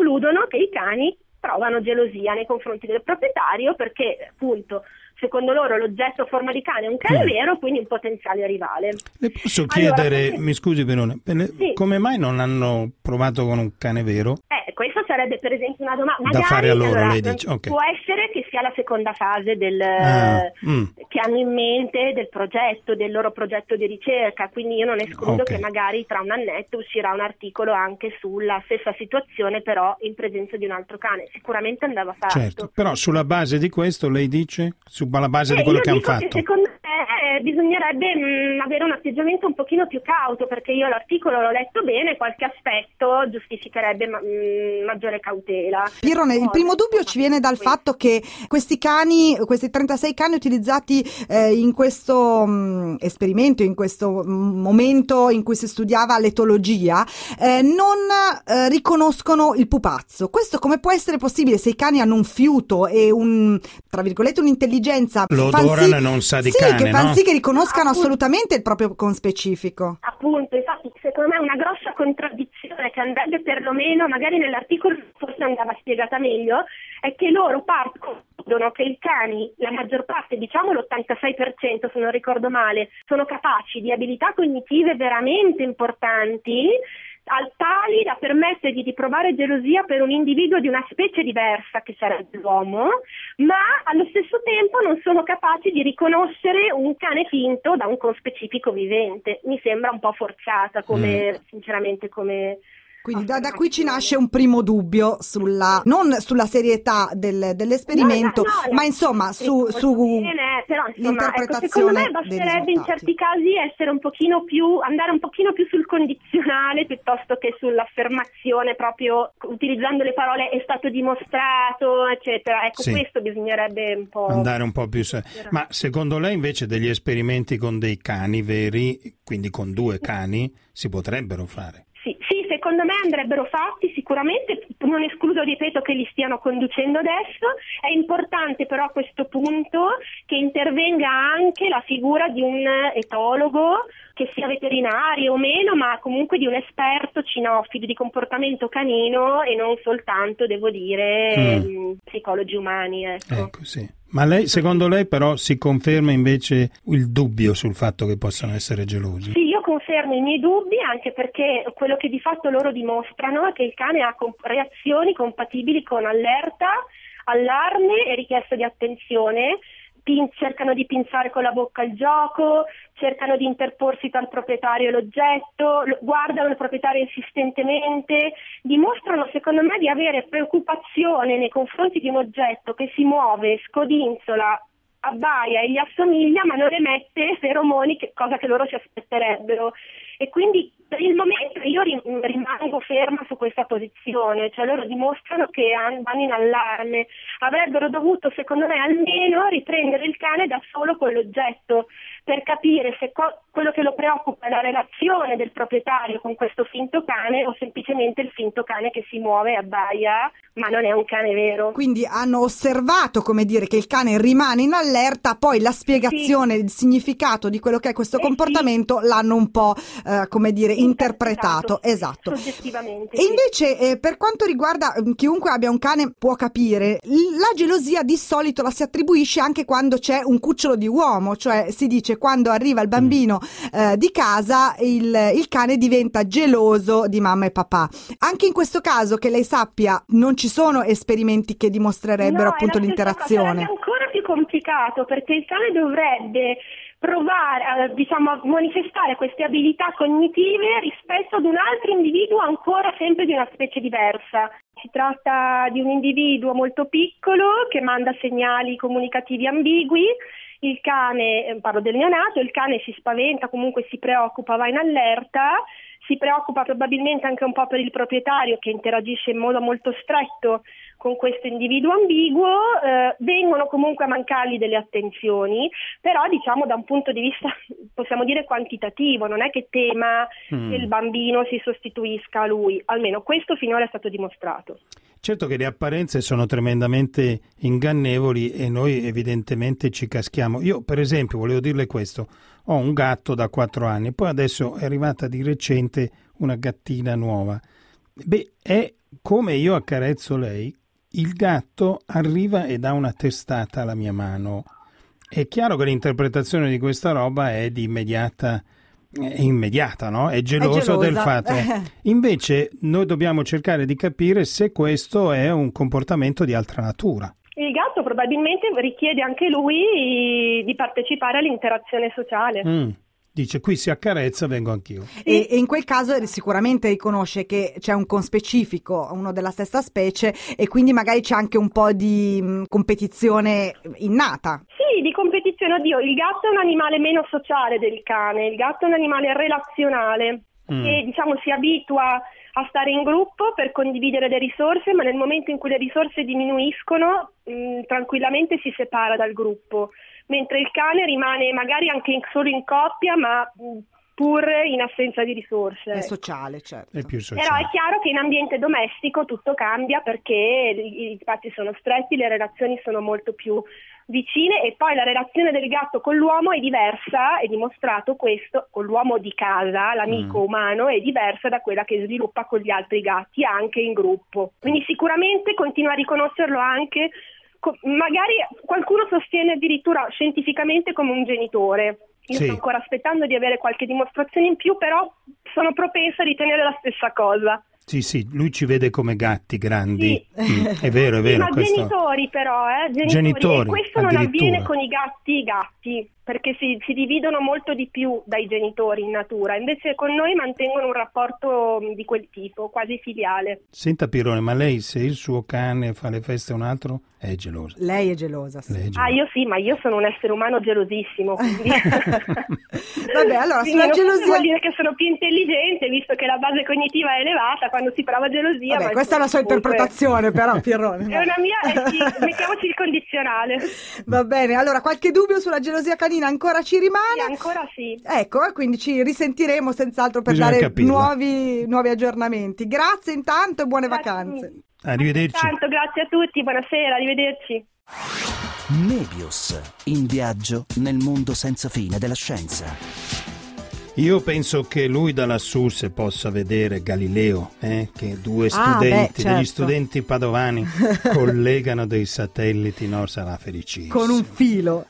provano gelosia nei confronti del proprietario perché appunto secondo loro l'oggetto a forma di cane è un cane vero, quindi un potenziale rivale. Le posso chiedere, mi scusi Pirrone, come mai non hanno provato con un cane vero? Questo sarebbe per esempio una domanda da fare a loro, allora, lei dice. Okay. Può essere che sia la seconda fase che hanno in mente del progetto, del loro progetto di ricerca, quindi io non escludo che magari tra un annetto uscirà un articolo anche sulla stessa situazione, però in presenza di un altro cane. Sicuramente andava fatto. Certo, però sulla base di questo lei dice? Sulla base di quello che hanno fatto? Secondo me bisognerebbe avere un atteggiamento un pochino più cauto, perché io l'articolo l'ho letto bene, qualche aspetto giustificherebbe maggiore cautela. Pirone, il primo dubbio ci viene dal fatto che questi 36 cani utilizzati in questo esperimento, in questo momento in cui si studiava l'etologia, non riconoscono il pupazzo. Questo come può essere possibile se i cani hanno un fiuto e tra virgolette un'intelligenza? Lo odorano e non sa di cane, che fan no? sì che riconoscano assolutamente il proprio conspecifico. Appunto, infatti secondo me è una grossa contraddizione che andrebbe perlomeno, magari nell'articolo forse andava spiegata meglio, è che loro partono che i cani, la maggior parte, diciamo l'86% se non ricordo male, sono capaci di abilità cognitive veramente importanti, tali da permettergli di provare gelosia per un individuo di una specie diversa che sarebbe l'uomo, ma allo stesso tempo non sono capaci di riconoscere un cane finto da un conspecifico vivente. Mi sembra un po' forzata sinceramente come... Quindi da qui ci nasce un primo dubbio non sulla serietà dell'esperimento, ma insomma l'interpretazione. Secondo me basterebbe in certi casi andare un pochino più sul condizionale piuttosto che sull'affermazione, proprio utilizzando le parole è stato dimostrato, eccetera. Ecco, questo bisognerebbe un po' andare un po' più. Ma secondo lei invece degli esperimenti con dei cani veri, quindi con 2 cani, si potrebbero fare? Sì, secondo me andrebbero fatti sicuramente, non escludo, ripeto, che li stiano conducendo adesso. È importante però a questo punto che intervenga anche la figura di un etologo, che sia veterinario o meno, ma comunque di un esperto cinofilo di comportamento canino e non soltanto, devo dire, psicologi umani. Ecco, sì. Ma secondo lei però si conferma invece il dubbio sul fatto che possano essere gelosi? Sì, io confermo i miei dubbi, anche perché quello che di fatto loro dimostrano è che il cane ha reazioni compatibili con allerta, allarme e richiesta di attenzione. Cercano di pinzare con la bocca il gioco, cercano di interporsi tra il proprietario e l'oggetto, guardano il proprietario insistentemente, dimostrano secondo me di avere preoccupazione nei confronti di un oggetto che si muove, scodinzola, abbaia e gli assomiglia, ma non emette feromoni, cosa che loro si aspetterebbero. E quindi per il momento io rimango ferma su questa posizione, cioè loro dimostrano che vanno in allarme. Avrebbero dovuto, secondo me, almeno riprendere il cane da solo con l'oggetto per capire se quello che lo preoccupa è la relazione del proprietario con questo finto cane o semplicemente il finto cane che si muove e abbaia, ma non è un cane vero. Quindi hanno osservato, come dire, che il cane rimane in allerta, poi la spiegazione, il significato di quello che è questo comportamento l'hanno un po', come dire, interpretato. Esatto. Soggettivamente. E invece per quanto riguarda chiunque abbia un cane può capire, la gelosia di solito la si attribuisce anche quando c'è un cucciolo di uomo, cioè si dice quando arriva il bambino di casa il cane diventa geloso di mamma e papà. Anche in questo caso, che lei sappia, non ci sono esperimenti che dimostrerebbero appunto l'interazione. È ancora più complicato, perché il cane dovrebbe provare a manifestare queste abilità cognitive rispetto ad un altro individuo ancora sempre di una specie diversa. Si tratta di un individuo molto piccolo che manda segnali comunicativi ambigui. Il cane, parlo del neonato, il cane si spaventa, comunque si preoccupa, va in allerta, si preoccupa probabilmente anche un po' per il proprietario che interagisce in modo molto stretto con questo individuo ambiguo, vengono comunque a mancargli delle attenzioni, però diciamo da un punto di vista, possiamo dire, quantitativo, non è che tema che il bambino si sostituisca a lui, almeno questo finora è stato dimostrato. Certo che le apparenze sono tremendamente ingannevoli e noi evidentemente ci caschiamo. Io per esempio volevo dirle questo, ho un gatto da 4 anni, poi adesso è arrivata di recente una gattina nuova. È come io accarezzo lei, il gatto arriva e dà una testata alla mia mano. È chiaro che l'interpretazione di questa roba è di immediata è immediata, no? È geloso del fatto. Invece noi dobbiamo cercare di capire se questo è un comportamento di altra natura. Il gatto probabilmente richiede anche lui di partecipare all'interazione sociale. Dice, qui si accarezza, vengo anch'io. E in quel caso sicuramente riconosce che c'è un conspecifico, uno della stessa specie, e quindi magari c'è anche un po' di competizione innata. Sì, di competizione. Oddio, il gatto è un animale meno sociale del cane, il gatto è un animale relazionale che diciamo si abitua a stare in gruppo per condividere le risorse, ma nel momento in cui le risorse diminuiscono tranquillamente si separa dal gruppo, mentre il cane rimane magari anche solo in coppia, ma pur in assenza di risorse. È sociale, certo. È più sociale. Però è chiaro che in ambiente domestico tutto cambia perché gli spazi sono stretti, le relazioni sono molto più vicine, e poi la relazione del gatto con l'uomo è diversa, è dimostrato questo, con l'uomo di casa, l'amico umano, è diversa da quella che sviluppa con gli altri gatti anche in gruppo. Quindi sicuramente continua a riconoscerlo anche, magari qualcuno sostiene addirittura scientificamente, come un genitore. Io sto ancora aspettando di avere qualche dimostrazione in più, però sono propensa a ritenere la stessa cosa. Sì, lui ci vede come gatti grandi. Sì. È vero. Ma questo... genitori però, Genitori, e questo non avviene con i gatti, perché si dividono molto di più dai genitori in natura, invece con noi mantengono un rapporto di quel tipo, quasi filiale. Senta Pirone, ma lei, se il suo cane fa le feste a un altro, è gelosa? Lei è gelosa, sì. Io sì, ma io sono un essere umano gelosissimo, quindi... Vabbè, allora, sulla gelosia... vuol dire che sono più intelligente, visto che la base cognitiva è elevata quando si prova gelosia. Vabbè, questa è la sua interpretazione, però, Pirone. È una mia, sì, mettiamoci il condizionale. Va bene, allora, qualche dubbio sulla gelosia canina ancora ci rimane? Sì, ancora sì. Ecco, quindi ci risentiremo senz'altro per dare nuovi aggiornamenti. Grazie intanto e buone vacanze. Arrivederci. Tanto, grazie a tutti, buonasera, arrivederci. Mebius, in viaggio nel mondo senza fine della scienza. Io penso che lui da lassù se possa vedere Galileo, che due studenti, certo. degli studenti padovani collegano dei satelliti, no, sarà felicissimo. Con un filo.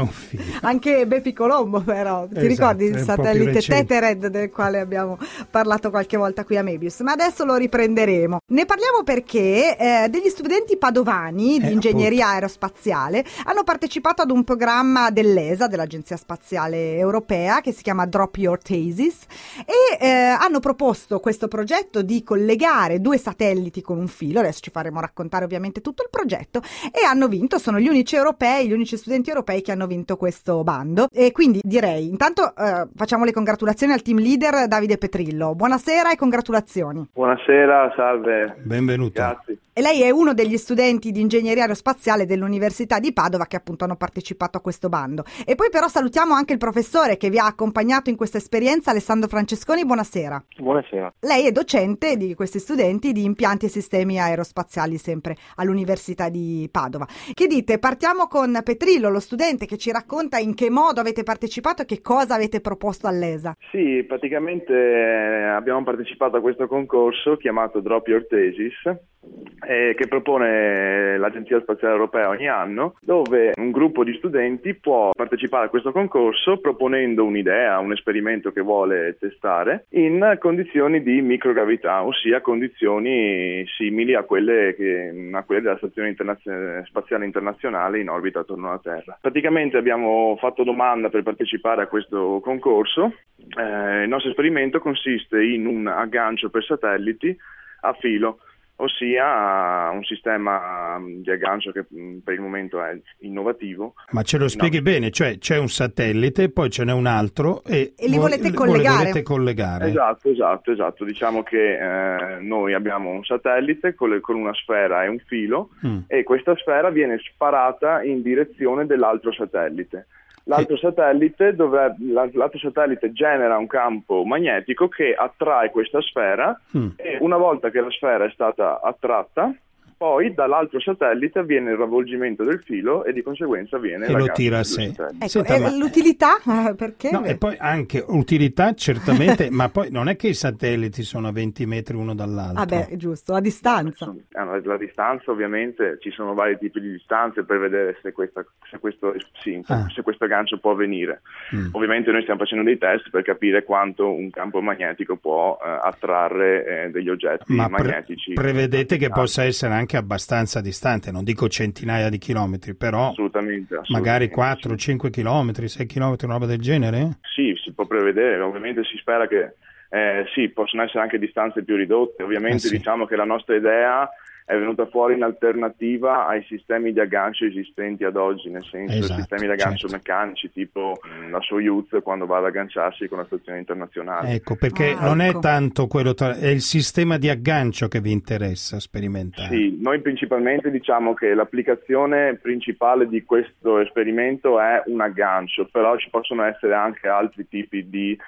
Anche Bepi Colombo, però. Ti ricordi il satellite Tethered del quale abbiamo parlato qualche volta qui a Mebius? Ma adesso lo riprenderemo. Ne parliamo perché degli studenti padovani di ingegneria aerospaziale hanno partecipato ad un programma dell'ESA, dell'Agenzia Spaziale Europea, che si chiama Drop Your Thesis, e hanno proposto questo progetto di collegare due satelliti con un filo. Adesso ci faremo raccontare ovviamente tutto il progetto, e hanno vinto, sono gli unici studenti europei che hanno vinto questo bando. E quindi direi intanto facciamo le congratulazioni al team leader Davide Petrillo. Buonasera e congratulazioni. Buonasera, salve. Benvenuto. Grazie. E lei è uno degli studenti di ingegneria aerospaziale dell'Università di Padova che appunto hanno partecipato a questo bando. E poi però salutiamo anche il professore che vi ha accompagnato in questa esperienza, Alessandro Francesconi. Buonasera. Buonasera. Lei è docente di questi studenti di impianti e sistemi aerospaziali sempre all'Università di Padova. Che dite? Partiamo con Petrillo, lo studente che ci racconta in che modo avete partecipato e che cosa avete proposto all'ESA. Sì, praticamente abbiamo partecipato a questo concorso chiamato Drop Your Thesis, che propone l'Agenzia Spaziale Europea ogni anno, dove un gruppo di studenti può partecipare a questo concorso proponendo un'idea, un esperimento che vuole testare in condizioni di microgravità, ossia condizioni simili a quelle della Stazione Spaziale Internazionale in orbita attorno alla Terra. Praticamente abbiamo fatto domanda per partecipare a questo concorso. Il nostro esperimento consiste in un aggancio per satelliti a filo, ossia un sistema di aggancio che per il momento è innovativo. Ma ce lo spieghi bene, cioè c'è un satellite, poi ce n'è un altro e li volete collegare. Esatto. Diciamo che noi abbiamo un satellite con una sfera e un filo, e questa sfera viene sparata in direzione dell'altro satellite. L'altro satellite genera un campo magnetico che attrae questa sfera, e una volta che la sfera è stata attratta poi dall'altro satellite avviene il ravvolgimento del filo e di conseguenza avviene e lo tira a sé. Ecco, Senta, l'utilità? Perché? No, e poi anche utilità certamente, ma poi non è che i satelliti sono a 20 metri uno dall'altro. È giusto, la distanza. La distanza, ovviamente ci sono vari tipi di distanze per vedere se questo aggancio può avvenire. Ovviamente noi stiamo facendo dei test per capire quanto un campo magnetico può attrarre degli oggetti magnetici. Prevedete che possa essere anche abbastanza distante, non dico centinaia di chilometri, però assolutamente, magari 4, 5 chilometri, 6 chilometri, una roba del genere? Sì, si può prevedere, ovviamente si spera che possono essere anche distanze più ridotte. Ovviamente diciamo che la nostra idea è venuta fuori in alternativa ai sistemi di aggancio esistenti ad oggi, nel senso sistemi di aggancio meccanici tipo la Soyuz quando va ad agganciarsi con la stazione internazionale. Ecco, perché non è tanto quello, è il sistema di aggancio che vi interessa sperimentare. Sì, noi principalmente diciamo che l'applicazione principale di questo esperimento è un aggancio, però ci possono essere anche altri tipi di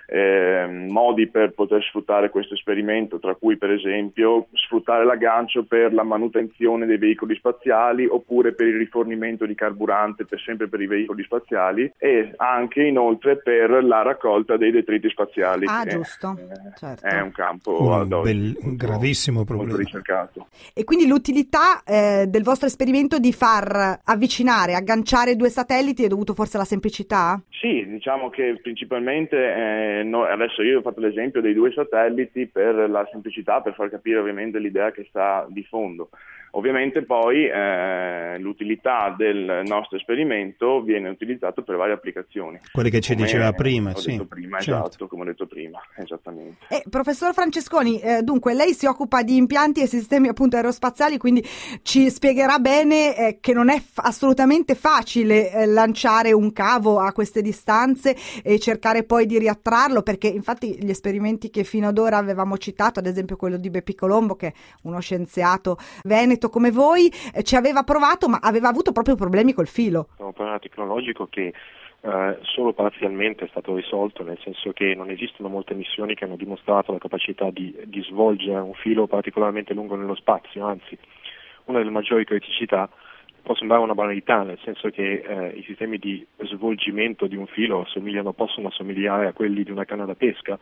modi per poter sfruttare questo esperimento, tra cui per esempio sfruttare l'aggancio per la manutenzione dei veicoli spaziali oppure per il rifornimento di carburante sempre per i veicoli spaziali e anche inoltre per la raccolta dei detriti spaziali. Giusto. Certo. È un campo un gravissimo problema molto ricercato. E quindi l'utilità del vostro esperimento di far avvicinare, agganciare due satelliti è dovuto forse alla semplicità? Sì, diciamo che principalmente adesso io ho fatto l'esempio dei due satelliti per la semplicità, per far capire ovviamente l'idea che sta di fondo. Ovviamente poi l'utilità del nostro esperimento viene utilizzato per varie applicazioni. Quelle che ci diceva prima, detto prima, certo. Esatto, come ho detto prima, esattamente. Professor Francesconi, dunque lei si occupa di impianti e sistemi appunto aerospaziali, quindi ci spiegherà bene che non è assolutamente facile lanciare un cavo a queste distanze e cercare poi di riattrarlo, perché infatti gli esperimenti che fino ad ora avevamo citato, ad esempio quello di Beppi Colombo, che è uno scienziato veneto come voi, ci aveva provato ma aveva avuto proprio problemi col filo. È un problema tecnologico che solo parzialmente è stato risolto, nel senso che non esistono molte missioni che hanno dimostrato la capacità di svolgere un filo particolarmente lungo nello spazio, anzi una delle maggiori criticità può sembrare una banalità, nel senso che i sistemi di svolgimento di un filo possono assomigliare a quelli di una canna da pesca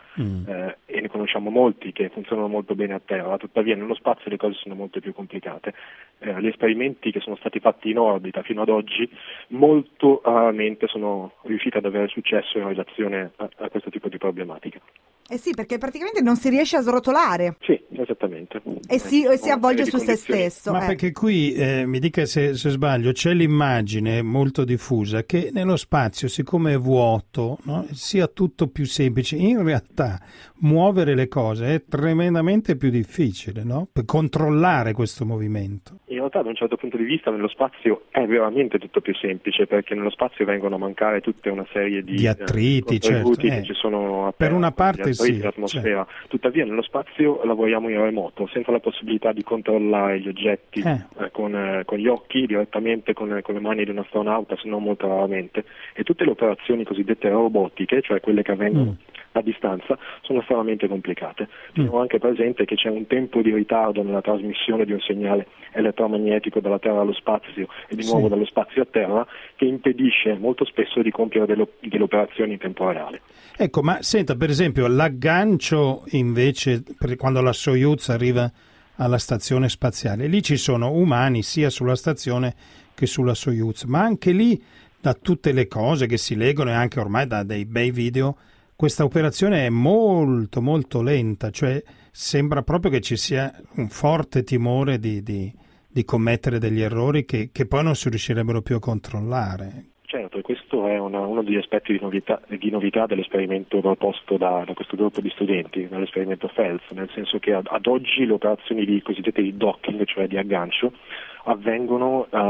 e ne conosciamo molti che funzionano molto bene a terra, tuttavia nello spazio le cose sono molto più complicate. Gli esperimenti che sono stati fatti in orbita fino ad oggi molto raramente sono riusciti ad avere successo in relazione a questo tipo di problematica. Sì, perché praticamente non si riesce a srotolare. Sì, esattamente. E si avvolge su se stesso. Ma perché qui, mi dica se sbaglio, c'è l'immagine molto diffusa che nello spazio, siccome è vuoto, no, sia tutto più semplice. In realtà muovere le cose è tremendamente più difficile, no? Per controllare questo movimento. In realtà da un certo punto di vista nello spazio è veramente tutto più semplice, perché nello spazio vengono a mancare tutta una serie di attriti, certo, che ci sono per una parte l'atmosfera. Certo. Tuttavia nello spazio lavoriamo in remoto, senza la possibilità di controllare gli oggetti con gli occhi, direttamente con le mani di un astronauta, se non molto raramente, e tutte le operazioni cosiddette robotiche, cioè quelle che avvengono a distanza, sono estremamente complicate. Teniamo anche presente che c'è un tempo di ritardo nella trasmissione di un segnale elettromagnetico dalla Terra allo spazio e di nuovo dallo spazio a Terra, che impedisce molto spesso di compiere delle operazioni in tempo reale. Ecco, ma senta, per esempio l'aggancio invece, quando la Soyuz arriva alla stazione spaziale, lì ci sono umani sia sulla stazione che sulla Soyuz, ma anche lì da tutte le cose che si leggono e anche ormai da dei bei video, questa operazione è molto molto lenta, cioè sembra proprio che ci sia un forte timore di commettere degli errori che poi non si riuscirebbero più a controllare. Certo, e questo è uno degli aspetti di novità dell'esperimento proposto da questo gruppo di studenti, dall'esperimento FELS, nel senso che ad oggi le operazioni cosiddette di docking, cioè di aggancio, avvengono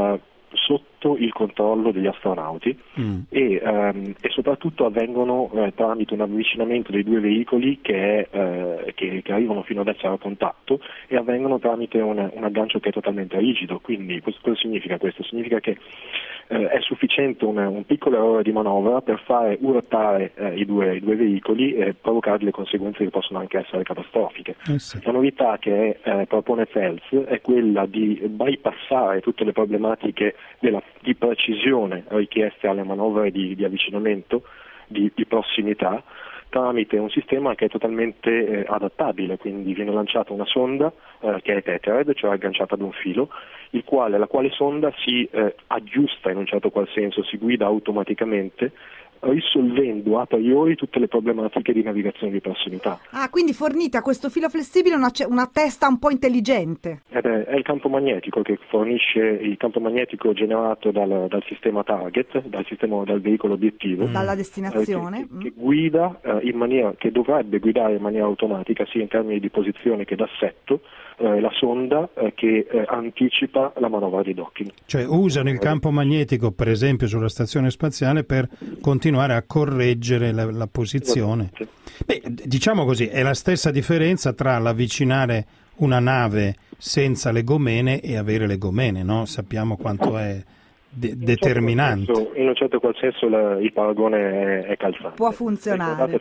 sotto il controllo degli astronauti e soprattutto avvengono tramite un avvicinamento dei due veicoli che arrivano fino ad essere a contatto, e avvengono tramite un aggancio che è totalmente rigido. Quindi cosa significa questo? Significa che è sufficiente un piccolo errore di manovra per fare urtare i due veicoli e provocare delle conseguenze che possono anche essere catastrofiche. Sì. La novità che propone Thales è quella di bypassare tutte le problematiche di precisione richieste alle manovre di avvicinamento, di prossimità, tramite un sistema che è totalmente adattabile. Quindi viene lanciata una sonda che è tethered, cioè agganciata ad un filo, la quale sonda si aggiusta in un certo qual senso, si guida automaticamente, risolvendo a priori tutte le problematiche di navigazione di prossimità. Quindi fornite a questo filo flessibile una testa un po' intelligente. È il campo magnetico che fornisce il campo magnetico generato dal sistema target, dal veicolo obiettivo, dalla destinazione, che guida che dovrebbe guidare in maniera automatica, sia in termini di posizione che d'assetto, la sonda che anticipa la manovra di docking. Cioè usano il campo magnetico, per esempio sulla stazione spaziale, per continuare a correggere la posizione. Beh, diciamo così, è la stessa differenza tra l'avvicinare una nave senza le gomene e avere le gomene, no? Sappiamo quanto è determinante. In un certo qual senso il paragone è calzante. Può funzionare. Ricordate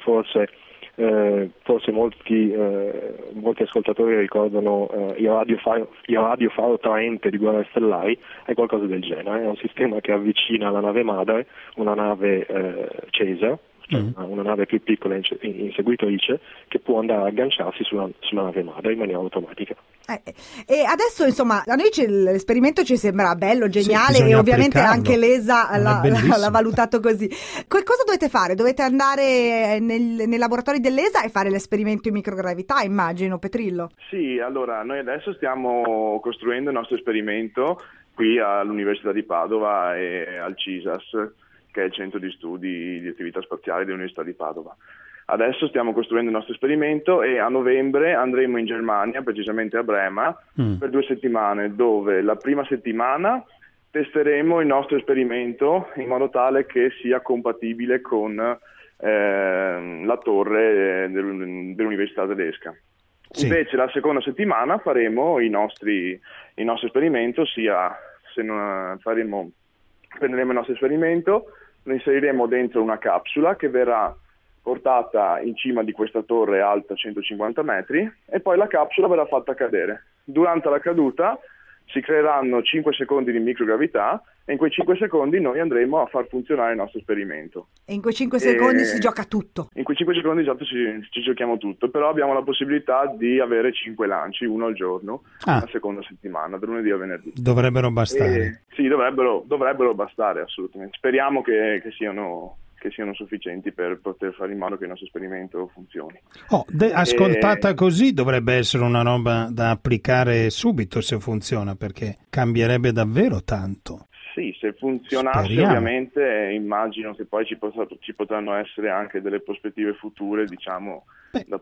forse molti ascoltatori ricordano il radiofaro traente di Guerre Stellari, è qualcosa del genere, è un sistema che avvicina la nave madre, una nave Caesar, cioè una nave più piccola inseguitrice, che può andare a agganciarsi sulla nave madre in maniera automatica. E adesso insomma a noi l'esperimento ci sembra bello, geniale, sì, e ovviamente anche l'ESA l'ha valutato così. Cosa dovete fare? Dovete andare nei laboratori dell'ESA e fare l'esperimento in microgravità, immagino, Petrillo? Sì, allora noi adesso stiamo costruendo il nostro esperimento qui all'Università di Padova e al CISAS, che è il centro di studi di attività spaziale dell'Università di Padova. Adesso stiamo costruendo il nostro esperimento e a novembre andremo in Germania, precisamente a Brema, per 2 settimane, dove la prima settimana testeremo il nostro esperimento in modo tale che sia compatibile con la torre dell'Università tedesca. Sì. Invece la seconda settimana faremo il nostro esperimento, prenderemo il nostro esperimento, lo inseriremo dentro una capsula che verrà portata in cima di questa torre alta 150 metri e poi la capsula verrà fatta cadere. Durante la caduta si creeranno 5 secondi di microgravità e in quei 5 secondi noi andremo a far funzionare il nostro esperimento. E in quei 5 secondi si gioca tutto? In quei 5 secondi esatto ci giochiamo tutto, però abbiamo la possibilità di avere 5 lanci, uno al giorno, la seconda settimana, da lunedì a venerdì. Dovrebbero bastare. Sì, dovrebbero bastare assolutamente. Speriamo che siano sufficienti per poter fare in modo che il nostro esperimento funzioni. Ascoltata così dovrebbe essere una roba da applicare subito se funziona, perché cambierebbe davvero tanto. Sì, se funzionasse ovviamente immagino che poi ci potranno essere anche delle prospettive future, diciamo, da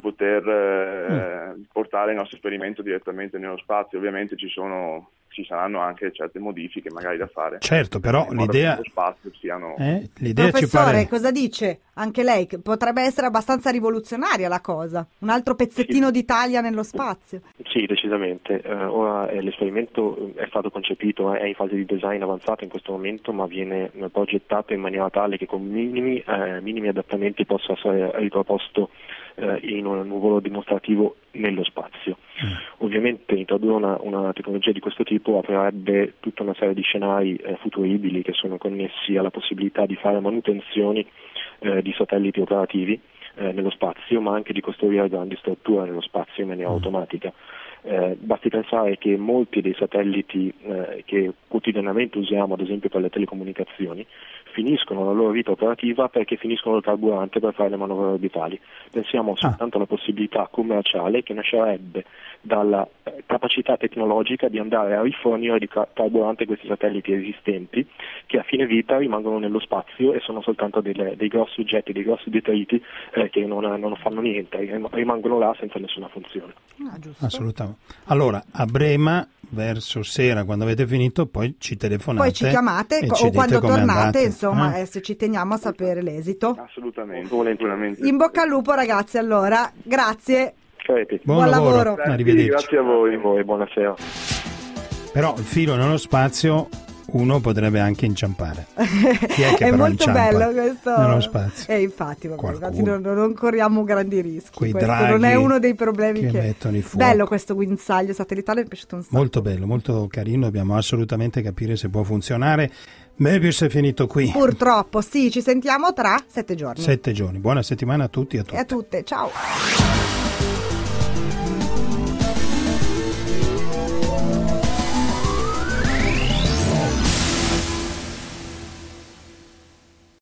poter portare il nostro esperimento direttamente nello spazio. Ovviamente ci saranno anche certe modifiche magari da fare. Certo, però l'idea Professore, ci pare... cosa dice? Anche lei, che potrebbe essere abbastanza rivoluzionaria la cosa, un altro pezzettino d'Italia nello spazio. Sì, decisamente. Ora l'esperimento è stato concepito, è in fase di design avanzato in questo momento, ma viene progettato in maniera tale che con minimi adattamenti possa essere riproposto in un volo dimostrativo nello spazio. Ovviamente introdurre una tecnologia di questo tipo aprirebbe tutta una serie di scenari futuribili che sono connessi alla possibilità di fare manutenzioni di satelliti operativi nello spazio, ma anche di costruire grandi strutture nello spazio in maniera automatica. Basti pensare che molti dei satelliti che quotidianamente usiamo, ad esempio per le telecomunicazioni, finiscono la loro vita operativa perché finiscono il carburante per fare le manovre orbitali. Pensiamo soltanto alla possibilità commerciale che nascerebbe dalla capacità tecnologica di andare a rifornire di carburante questi satelliti esistenti che a fine vita rimangono nello spazio e sono soltanto dei grossi oggetti, dei grossi detriti che non fanno niente, rimangono là senza nessuna funzione. Assolutamente. Allora, a Brema verso sera, quando avete finito, poi ci telefonate. Poi ci chiamate e o ci dite quando come tornate, andate. insomma, se ci teniamo a sapere l'esito. Assolutamente. In bocca al lupo, ragazzi, allora. Grazie. Buon lavoro. Grazie, Arrivederci. grazie a voi. Buonasera. Però il filo nello spazio uno potrebbe anche inciampare. Chi è che È però molto inciampa bello questo. nello spazio? Infatti, non corriamo grandi rischi. Quei questo draghi non è uno dei problemi che che mettono i fuoco. bello questo guinzaglio satellitare, mi è piaciuto un sacco. Molto bello, molto carino, dobbiamo assolutamente capire se può funzionare. Möbius è finito qui. Purtroppo, sì, ci sentiamo tra 7 giorni. 7 giorni. Buona settimana a tutti e a tutte. E a tutte, ciao.